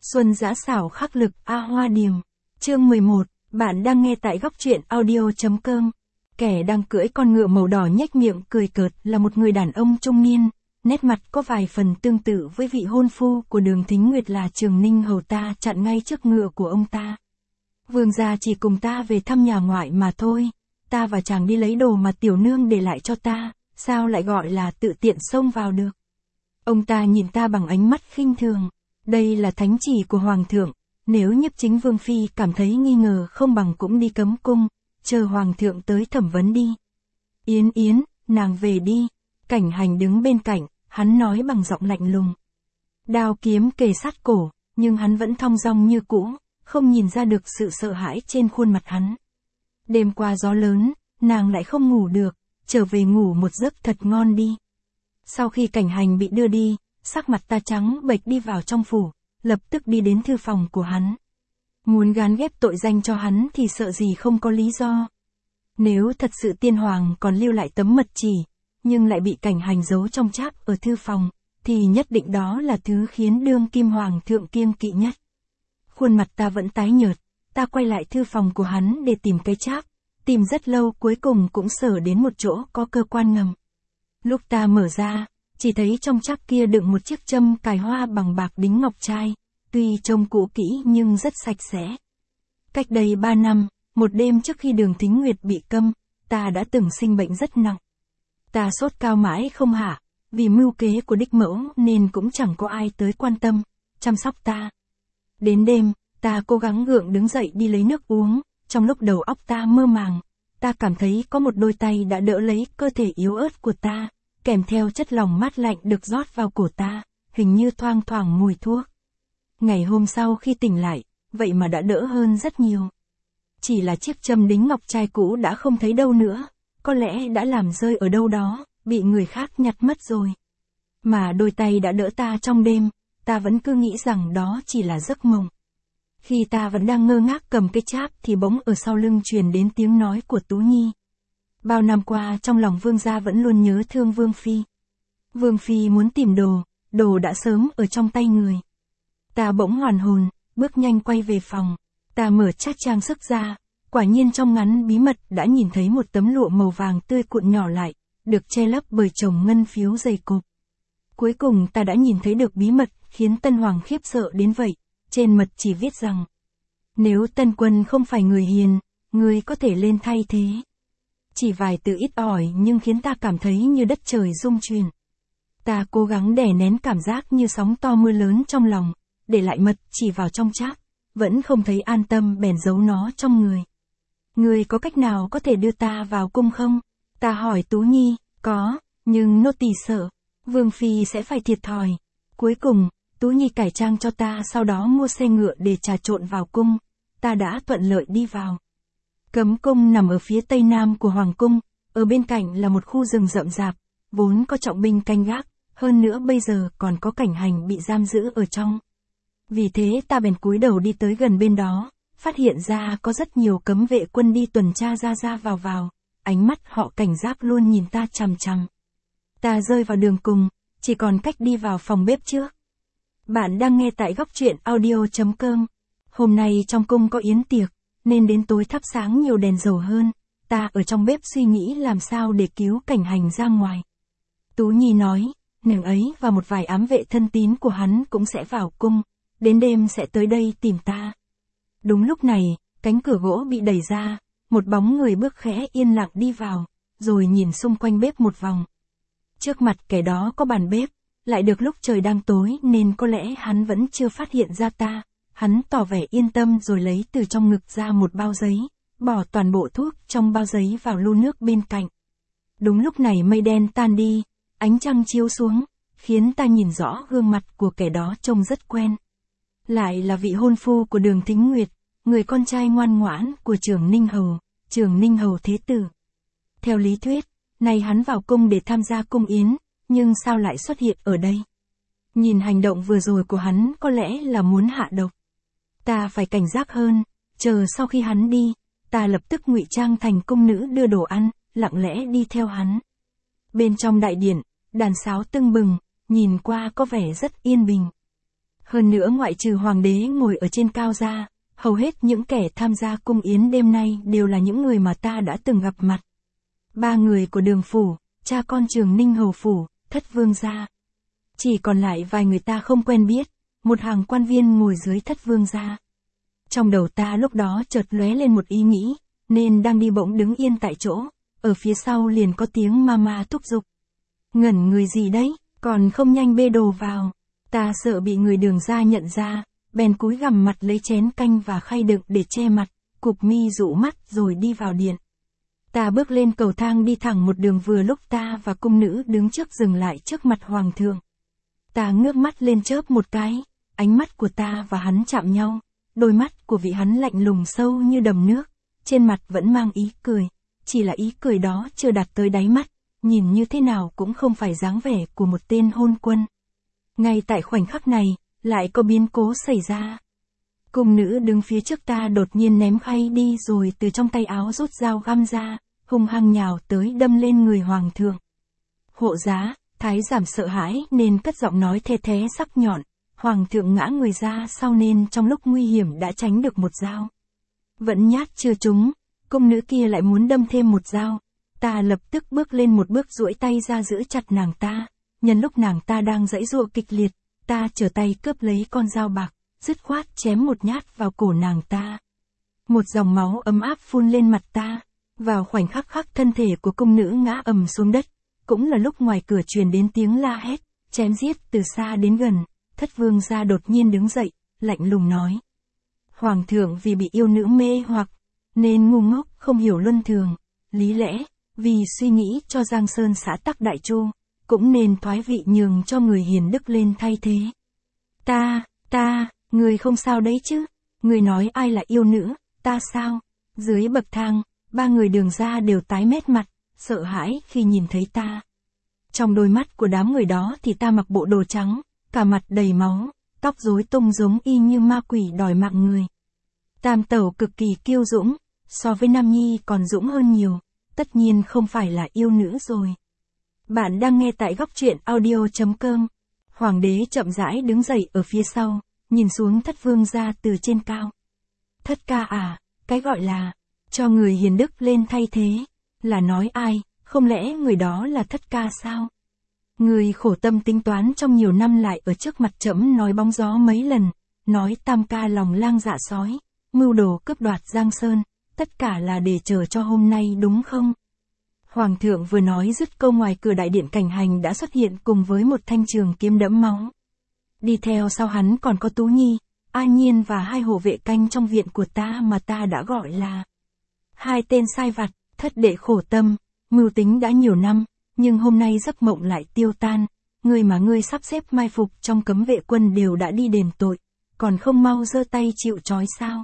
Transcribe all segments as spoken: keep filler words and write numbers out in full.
Xuân dã xảo khắc lực A Hoa Điềm. Chương mười một, bạn đang nghe tại góc truyện audio.com. Kẻ đang cưỡi con ngựa màu đỏ nhếch miệng cười cợt là một người đàn ông trung niên, nét mặt có vài phần tương tự với vị hôn phu của Đường Thính Nguyệt là Trường Ninh hầu ta chặn ngay trước ngựa của ông ta. Vương gia chỉ cùng ta về thăm nhà ngoại mà thôi, ta và chàng đi lấy đồ mà tiểu nương để lại cho ta, sao lại gọi là tự tiện xông vào được. Ông ta nhìn ta bằng ánh mắt khinh thường, đây là thánh chỉ của Hoàng thượng, nếu Nhiếp Chính Vương Phi cảm thấy nghi ngờ không bằng cũng đi cấm cung, chờ Hoàng thượng tới thẩm vấn đi. Yến Yến, nàng về đi. Cảnh Hành đứng bên cạnh, hắn nói bằng giọng lạnh lùng. Đao kiếm kề sát cổ, nhưng hắn vẫn thong dong như cũ, không nhìn ra được sự sợ hãi trên khuôn mặt hắn. Đêm qua gió lớn, nàng lại không ngủ được, trở về ngủ một giấc thật ngon đi. Sau khi Cảnh Hành bị đưa đi, sắc mặt ta trắng bệch đi vào trong phủ, lập tức đi đến thư phòng của hắn. Muốn gán ghép tội danh cho hắn thì sợ gì không có lý do. Nếu thật sự tiên hoàng còn lưu lại tấm mật chỉ, nhưng lại bị Cảnh Hành giấu trong cháp ở thư phòng, thì nhất định đó là thứ khiến đương kim hoàng thượng kiêng kỵ nhất. Khuôn mặt ta vẫn tái nhợt, ta quay lại thư phòng của hắn để tìm cái cháp, tìm rất lâu cuối cùng cũng sở đến một chỗ có cơ quan ngầm. Lúc ta mở ra, chỉ thấy trong cháp kia đựng một chiếc châm cài hoa bằng bạc đính ngọc trai, tuy trông cũ kỹ nhưng rất sạch sẽ. Cách đây ba năm, một đêm trước khi Đường Thính Nguyệt bị câm, ta đã từng sinh bệnh rất nặng. Ta sốt cao mãi không hạ, vì mưu kế của đích mẫu nên cũng chẳng có ai tới quan tâm, chăm sóc ta. Đến đêm, ta cố gắng gượng đứng dậy đi lấy nước uống, trong lúc đầu óc ta mơ màng, ta cảm thấy có một đôi tay đã đỡ lấy cơ thể yếu ớt của ta, kèm theo chất lỏng mát lạnh được rót vào cổ ta, hình như thoang thoảng mùi thuốc. Ngày hôm sau khi tỉnh lại, vậy mà đã đỡ hơn rất nhiều. Chỉ là chiếc châm đính ngọc trai cũ đã không thấy đâu nữa, có lẽ đã làm rơi ở đâu đó, bị người khác nhặt mất rồi. Mà đôi tay đã đỡ ta trong đêm, ta vẫn cứ nghĩ rằng đó chỉ là giấc mộng. Khi ta vẫn đang ngơ ngác cầm cái cháp thì bỗng ở sau lưng truyền đến tiếng nói của Tú Nhi. Bao năm qua trong lòng vương gia vẫn luôn nhớ thương Vương Phi. Vương Phi muốn tìm đồ, đồ đã sớm ở trong tay người. Ta bỗng hoàn hồn, bước nhanh quay về phòng. Ta mở chát trang sức ra, quả nhiên trong ngắn bí mật đã nhìn thấy một tấm lụa màu vàng tươi cuộn nhỏ lại, được che lấp bởi chồng ngân phiếu dày cộp. Cuối cùng ta đã nhìn thấy được bí mật khiến Tân Hoàng khiếp sợ đến vậy, trên mật chỉ viết rằng: nếu Tân Quân không phải người hiền, người có thể lên thay thế. Chỉ vài từ ít ỏi nhưng khiến ta cảm thấy như đất trời rung chuyển. Ta cố gắng đè nén cảm giác như sóng to mưa lớn trong lòng, để lại mật chỉ vào trong cháp, vẫn không thấy an tâm bèn giấu nó trong người. Người có cách nào có thể đưa ta vào cung không? Ta hỏi Tú Nhi. Có, nhưng nô tỳ sợ Vương Phi sẽ phải thiệt thòi. Cuối cùng, Tú Nhi cải trang cho ta, sau đó mua xe ngựa để trà trộn vào cung. Ta đã thuận lợi đi vào. Cấm cung nằm ở phía tây nam của Hoàng cung, ở bên cạnh là một khu rừng rậm rạp, vốn có trọng binh canh gác, hơn nữa bây giờ còn có Cảnh Hành bị giam giữ ở trong. Vì thế ta bèn cúi đầu đi tới gần bên đó, phát hiện ra có rất nhiều cấm vệ quân đi tuần tra ra ra vào vào, ánh mắt họ cảnh giác luôn nhìn ta chằm chằm. Ta rơi vào đường cùng, chỉ còn cách đi vào phòng bếp trước. Bạn đang nghe tại góc truyện audio.com. Hôm nay trong cung có yến tiệc, nên đến tối thắp sáng nhiều đèn dầu hơn, ta ở trong bếp suy nghĩ làm sao để cứu Cảnh Hành ra ngoài. Tú Nhi nói, nàng ấy và một vài ám vệ thân tín của hắn cũng sẽ vào cung, đến đêm sẽ tới đây tìm ta. Đúng lúc này, cánh cửa gỗ bị đẩy ra, một bóng người bước khẽ yên lặng đi vào, rồi nhìn xung quanh bếp một vòng. Trước mặt kẻ đó có bàn bếp, lại được lúc trời đang tối nên có lẽ hắn vẫn chưa phát hiện ra ta. Hắn tỏ vẻ yên tâm rồi lấy từ trong ngực ra một bao giấy, bỏ toàn bộ thuốc trong bao giấy vào lu nước bên cạnh. Đúng lúc này mây đen tan đi, ánh trăng chiếu xuống, khiến ta nhìn rõ gương mặt của kẻ đó trông rất quen. Lại là vị hôn phu của Đường Thính Nguyệt, người con trai ngoan ngoãn của Trường Ninh hầu, Trường Ninh hầu thế tử. Theo lý thuyết, nay hắn vào cung để tham gia cung yến, nhưng sao lại xuất hiện ở đây? Nhìn hành động vừa rồi của hắn có lẽ là muốn hạ độc. Ta phải cảnh giác hơn, chờ sau khi hắn đi, ta lập tức ngụy trang thành cung nữ đưa đồ ăn, lặng lẽ đi theo hắn. Bên trong đại điện, đàn sáo tưng bừng, nhìn qua có vẻ rất yên bình. Hơn nữa ngoại trừ hoàng đế ngồi ở trên cao ra, hầu hết những kẻ tham gia cung yến đêm nay đều là những người mà ta đã từng gặp mặt. Ba người của Đường phủ, cha con Trường Ninh hầu phủ, Thất vương gia. Chỉ còn lại vài người ta không quen biết, một hàng quan viên ngồi dưới Thất vương gia. Trong đầu ta lúc đó chợt lóe lên một ý nghĩ, nên đang đi bỗng đứng yên tại chỗ, ở phía sau liền có tiếng mama thúc giục. Ngẩn người gì đấy, còn không nhanh bê đồ vào. Ta sợ bị người Đường gia nhận ra, bèn cúi gằm mặt lấy chén canh và khay đựng để che mặt, cụp mi dụ mắt rồi đi vào điện. Ta bước lên cầu thang đi thẳng một đường vừa lúc ta và cung nữ đứng trước dừng lại trước mặt hoàng thượng. Ta ngước mắt lên chớp một cái, ánh mắt của ta và hắn chạm nhau, đôi mắt của vị hắn lạnh lùng sâu như đầm nước, trên mặt vẫn mang ý cười, chỉ là ý cười đó chưa đạt tới đáy mắt, nhìn như thế nào cũng không phải dáng vẻ của một tên hôn quân. Ngay tại khoảnh khắc này, lại có biến cố xảy ra. Cung nữ đứng phía trước ta đột nhiên ném khay đi rồi từ trong tay áo rút dao găm ra, hung hăng nhào tới đâm lên người hoàng thượng. Hộ giá, thái giảm sợ hãi nên cất giọng nói the thé sắc nhọn, hoàng thượng ngã người ra sau nên trong lúc nguy hiểm đã tránh được một dao. Vẫn nhát chưa trúng, cung nữ kia lại muốn đâm thêm một dao. Ta lập tức bước lên một bước duỗi tay ra giữ chặt nàng ta, nhân lúc nàng ta đang giãy giụa kịch liệt, ta trở tay cướp lấy con dao bạc, dứt khoát chém một nhát vào cổ nàng ta. Một dòng máu ấm áp phun lên mặt ta, vào khoảnh khắc khắc thân thể của cung nữ ngã ầm xuống đất, cũng là lúc ngoài cửa truyền đến tiếng la hét, chém giết từ xa đến gần. Thất vương gia đột nhiên đứng dậy, lạnh lùng nói. Hoàng thượng vì bị yêu nữ mê hoặc, nên ngu ngốc không hiểu luân thường, lý lẽ, vì suy nghĩ cho Giang Sơn xã tắc đại chu, cũng nên thoái vị nhường cho người hiền đức lên thay thế. Ta, ta, người không sao đấy chứ, người nói ai là yêu nữ, ta sao? Dưới bậc thang, ba người Đường gia đều tái mét mặt, sợ hãi khi nhìn thấy ta. Trong đôi mắt của đám người đó thì ta mặc bộ đồ trắng, cả mặt đầy máu, tóc rối tung giống y như ma quỷ đòi mạng người. Tam tẩu cực kỳ kiêu dũng, so với Nam Nhi còn dũng hơn nhiều, tất nhiên không phải là yêu nữ rồi. Bạn đang nghe tại góc truyện audio chấm com. Hoàng đế chậm rãi đứng dậy ở phía sau, nhìn xuống Thất vương gia từ trên cao. Thất ca à, cái gọi là, cho người hiền đức lên thay thế, là nói ai, không lẽ người đó là Thất ca sao? Người khổ tâm tính toán trong nhiều năm lại ở trước mặt trẫm nói bóng gió mấy lần, nói tam ca lòng lang dạ sói, mưu đồ cướp đoạt Giang Sơn, tất cả là để chờ cho hôm nay đúng không? Hoàng thượng vừa nói dứt câu ngoài cửa đại điện Cảnh Hành đã xuất hiện cùng với một thanh trường kiếm đẫm máu. Đi theo sau hắn còn có Tú Nhi, A Nhiên và hai hộ vệ canh trong viện của ta mà ta đã gọi là hai tên sai vặt. Thất đệ khổ tâm, mưu tính đã nhiều năm, nhưng hôm nay giấc mộng lại tiêu tan, người mà ngươi sắp xếp mai phục trong cấm vệ quân đều đã đi đền tội, còn không mau giơ tay chịu trói sao?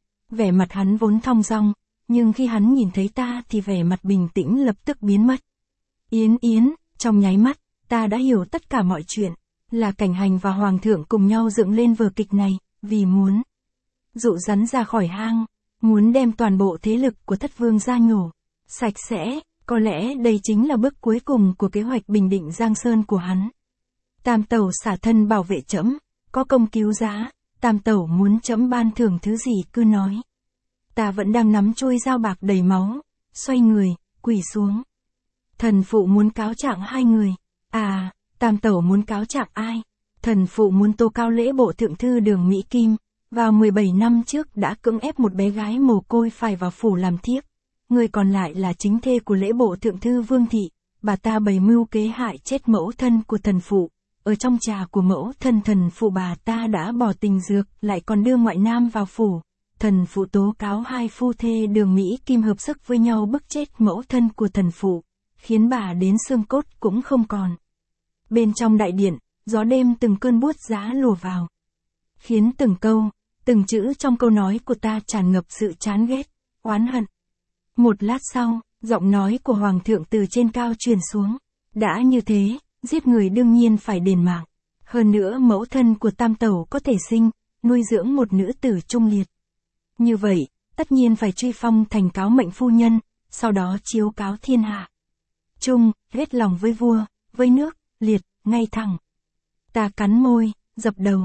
Vẻ mặt hắn vốn thong dong, nhưng khi hắn nhìn thấy ta thì vẻ mặt bình tĩnh lập tức biến mất. Yến Yến, trong nháy mắt, ta đã hiểu tất cả mọi chuyện, là Cảnh Hành và Hoàng thượng cùng nhau dựng lên vở kịch này, vì muốn dụ rắn ra khỏi hang, muốn đem toàn bộ thế lực của Thất vương gia nhổ sạch sẽ, có lẽ đây chính là bước cuối cùng của kế hoạch bình định Giang Sơn của hắn. Tam tẩu xả thân bảo vệ trẫm, có công cứu giá, tam tẩu muốn trẫm ban thưởng thứ gì cứ nói. Ta vẫn đang nắm chuôi dao bạc đầy máu, xoay người, quỳ xuống. Thần phụ muốn cáo trạng hai người. À, tam tẩu muốn cáo trạng ai? Thần phụ muốn tố cáo lễ bộ thượng thư Đường Mỹ Kim, vào mười bảy năm trước đã cưỡng ép một bé gái mồ côi phải vào phủ làm thiếp. Người còn lại là chính thê của lễ bộ thượng thư Vương Thị, bà ta bày mưu kế hại chết mẫu thân của thần phụ. Ở trong trà của mẫu thân thần phụ bà ta đã bỏ tình dược, lại còn đưa ngoại nam vào phủ. Thần phụ tố cáo hai phu thê Đường Mỹ Kim hợp sức với nhau bức chết mẫu thân của thần phụ, khiến bà đến xương cốt cũng không còn. Bên trong đại điện, gió đêm từng cơn buốt giá lùa vào, khiến từng câu, từng chữ trong câu nói của ta tràn ngập sự chán ghét, oán hận. Một lát sau, giọng nói của Hoàng thượng từ trên cao truyền xuống. Đã như thế, giết người đương nhiên phải đền mạng. Hơn nữa mẫu thân của tam tẩu có thể sinh, nuôi dưỡng một nữ tử trung liệt. Như vậy, tất nhiên phải truy phong thành cáo mệnh phu nhân, sau đó chiếu cáo thiên hạ. Trung, ghét lòng với vua, với nước, liệt, ngay thẳng. Ta cắn môi, dập đầu.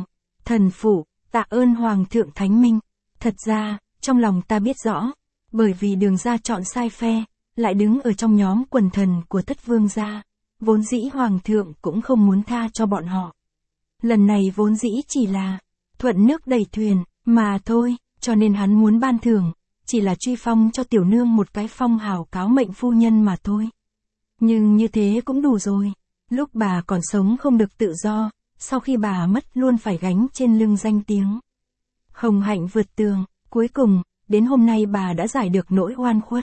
Thần phụ, tạ ơn Hoàng thượng Thánh Minh. Thật ra, trong lòng ta biết rõ, bởi vì Đường gia chọn sai phe, lại đứng ở trong nhóm quần thần của Thất Vương gia, vốn dĩ Hoàng thượng cũng không muốn tha cho bọn họ. Lần này vốn dĩ chỉ là thuận nước đẩy thuyền, mà thôi, cho nên hắn muốn ban thưởng, chỉ là truy phong cho tiểu nương một cái phong hào cáo mệnh phu nhân mà thôi. Nhưng như thế cũng đủ rồi, lúc bà còn sống không được tự do, sau khi bà mất luôn phải gánh trên lưng danh tiếng. Hồng hạnh vượt tường, cuối cùng, đến hôm nay bà đã giải được nỗi oan khuất.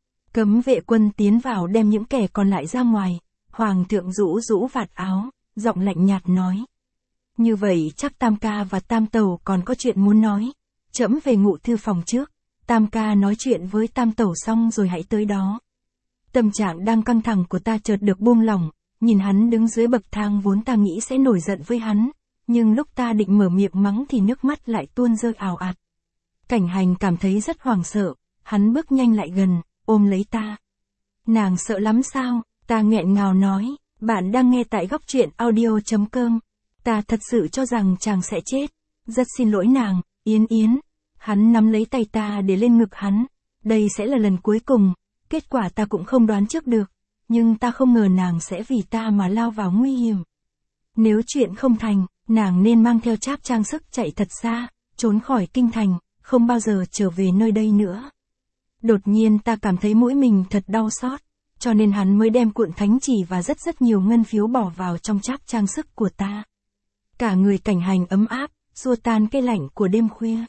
Cấm vệ quân tiến vào đem những kẻ còn lại ra ngoài, Hoàng thượng rũ rũ vạt áo, giọng lạnh nhạt nói. Như vậy chắc Tam ca và Tam tẩu còn có chuyện muốn nói. Trẫm về ngụ thư phòng trước, Tam ca nói chuyện với Tam tẩu xong rồi hãy tới đó. Tâm trạng đang căng thẳng của ta chợt được buông lỏng, nhìn hắn đứng dưới bậc thang vốn ta nghĩ sẽ nổi giận với hắn, nhưng lúc ta định mở miệng mắng thì nước mắt lại tuôn rơi ào ạt. Cảnh Hành cảm thấy rất hoảng sợ, hắn bước nhanh lại gần, ôm lấy ta. Nàng sợ lắm sao? Ta nghẹn ngào nói, bạn đang nghe tại góc truyện audio chấm com. Ta thật sự cho rằng chàng sẽ chết. Rất xin lỗi nàng, Yến Yến. Hắn nắm lấy tay ta để lên ngực hắn. Đây sẽ là lần cuối cùng, kết quả ta cũng không đoán trước được. Nhưng ta không ngờ nàng sẽ vì ta mà lao vào nguy hiểm. Nếu chuyện không thành, nàng nên mang theo cháp trang sức chạy thật xa, trốn khỏi kinh thành, không bao giờ trở về nơi đây nữa. Đột nhiên ta cảm thấy mũi mình thật đau xót, cho nên hắn mới đem cuộn thánh chỉ và rất rất nhiều ngân phiếu bỏ vào trong cháp trang sức của ta. Cả người Cảnh Hành ấm áp, xua tan cái lạnh của đêm khuya.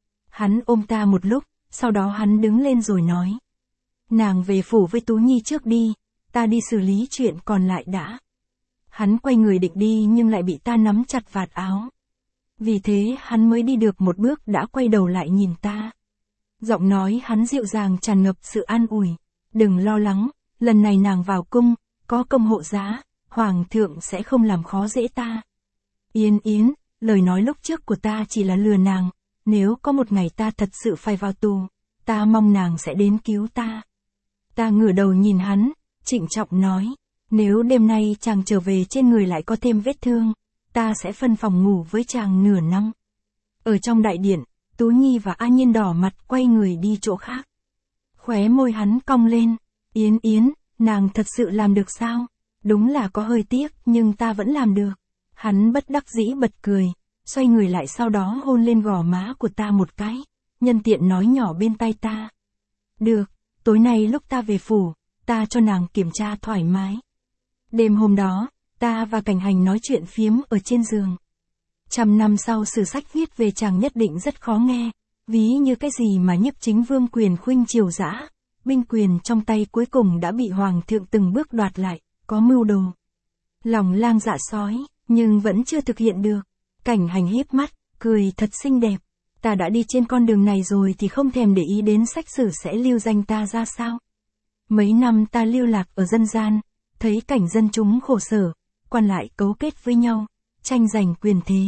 Hắn ôm ta một lúc, sau đó hắn đứng lên rồi nói. Nàng về phủ với Tú Nhi trước đi, ta đi xử lý chuyện còn lại đã. Hắn quay người định đi nhưng lại bị ta nắm chặt vạt áo. Vì thế hắn mới đi được một bước đã quay đầu lại nhìn ta. Giọng nói hắn dịu dàng tràn ngập sự an ủi. Đừng lo lắng, lần này nàng vào cung, có công hộ giá, Hoàng thượng sẽ không làm khó dễ ta. Yến Yến, lời nói lúc trước của ta chỉ là lừa nàng, nếu có một ngày ta thật sự phải vào tù, ta mong nàng sẽ đến cứu ta. Ta ngửa đầu nhìn hắn, trịnh trọng nói, nếu đêm nay chàng trở về trên người lại có thêm vết thương, ta sẽ phân phòng ngủ với chàng nửa năm. Ở trong đại điện, Tú Nhi và A Nhiên đỏ mặt quay người đi chỗ khác. Khóe môi hắn cong lên, Yến Yến, nàng thật sự làm được sao? Đúng là có hơi tiếc, nhưng ta vẫn làm được. Hắn bất đắc dĩ bật cười, xoay người lại sau đó hôn lên gò má của ta một cái, nhân tiện nói nhỏ bên tai ta. Được, tối nay lúc ta về phủ, ta cho nàng kiểm tra thoải mái. Đêm hôm đó, ta và Cảnh Hành nói chuyện phiếm ở trên giường. Trăm năm sau sử sách viết về chàng nhất định rất khó nghe, ví như cái gì mà Nhiếp Chính Vương quyền khuynh triều dã, binh quyền trong tay cuối cùng đã bị Hoàng thượng từng bước đoạt lại, có mưu đồ. Lòng lang dạ sói, nhưng vẫn chưa thực hiện được. Cảnh Hành híp mắt, cười thật xinh đẹp. Ta đã đi trên con đường này rồi thì không thèm để ý đến sách sử sẽ lưu danh ta ra sao. Mấy năm ta lưu lạc ở dân gian, thấy cảnh dân chúng khổ sở, quan lại cấu kết với nhau, tranh giành quyền thế.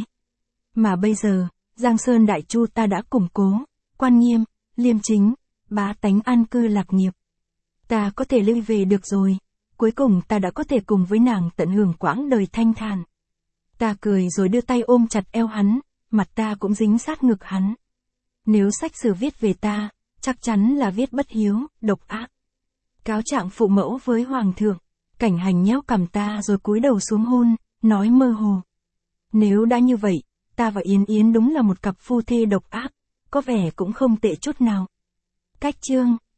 Mà bây giờ, Giang Sơn Đại Chu ta đã củng cố, quan nghiêm, liêm chính, bá tánh an cư lạc nghiệp. Ta có thể lui về được rồi, cuối cùng ta đã có thể cùng với nàng tận hưởng quãng đời thanh thản. Ta cười rồi đưa tay ôm chặt eo hắn, mặt ta cũng dính sát ngực hắn. Nếu sách sử viết về ta, chắc chắn là viết bất hiếu, độc ác. Cáo trạng phụ mẫu với Hoàng thượng, Cảnh Hành nhéo cằm ta rồi cúi đầu xuống hôn, nói mơ hồ. Nếu đã như vậy, ta và Yến Yến đúng là một cặp phu thê độc ác, có vẻ cũng không tệ chút nào. Cách chương